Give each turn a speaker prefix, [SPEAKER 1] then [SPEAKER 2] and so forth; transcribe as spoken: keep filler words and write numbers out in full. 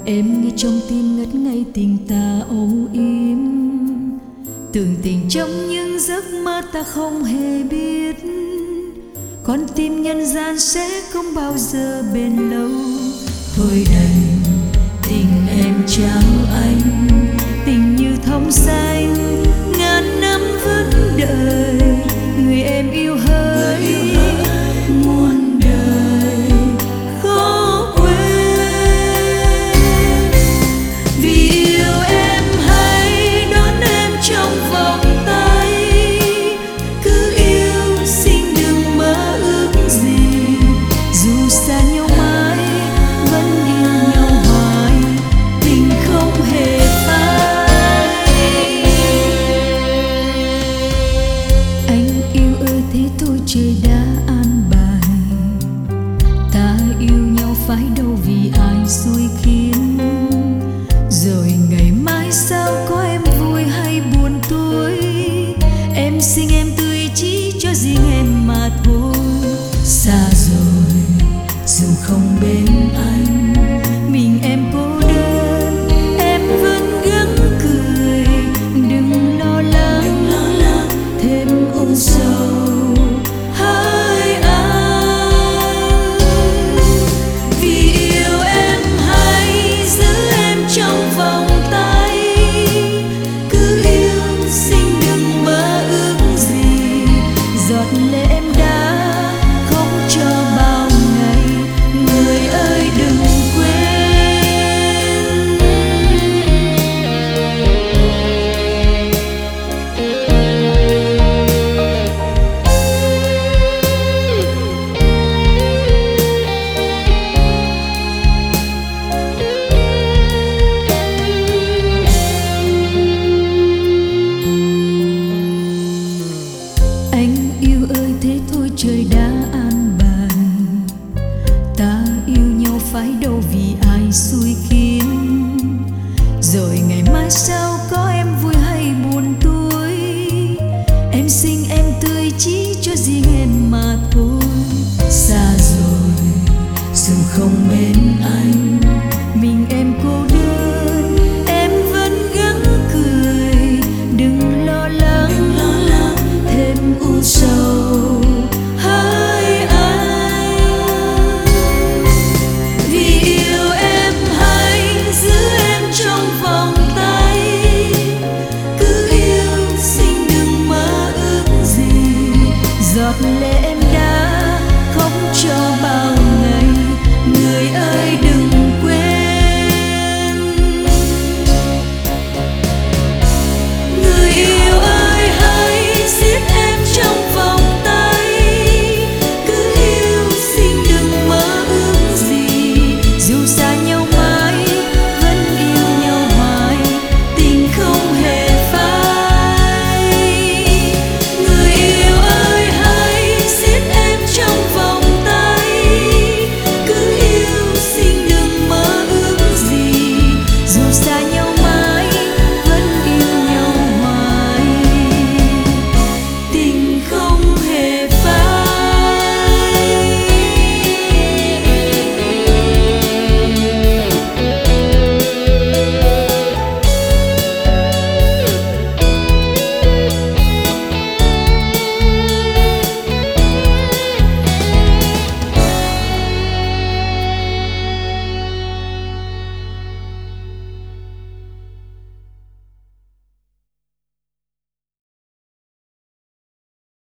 [SPEAKER 1] Em nghe trong tim ngất ngây tình ta âu yếm, tưởng tình trong những giấc mơ ta không hề biết. Con tim nhân gian sẽ không bao giờ bền lâu. Thôi đành tình em trao anh, tình như thông xanh ngàn năm vẫn đợi người em yêu hỡi muôn đời khó quên. Vì yêu em hãy đón em trong vòng tay, cứ yêu xin đừng mơ ước gì, dù xa nhau mãi vẫn yêu nhau hoài, tình không hề phai. Anh yêu ơi thế thôi trời đã an bài, ta yêu nhau phải đâu vì ai xui khi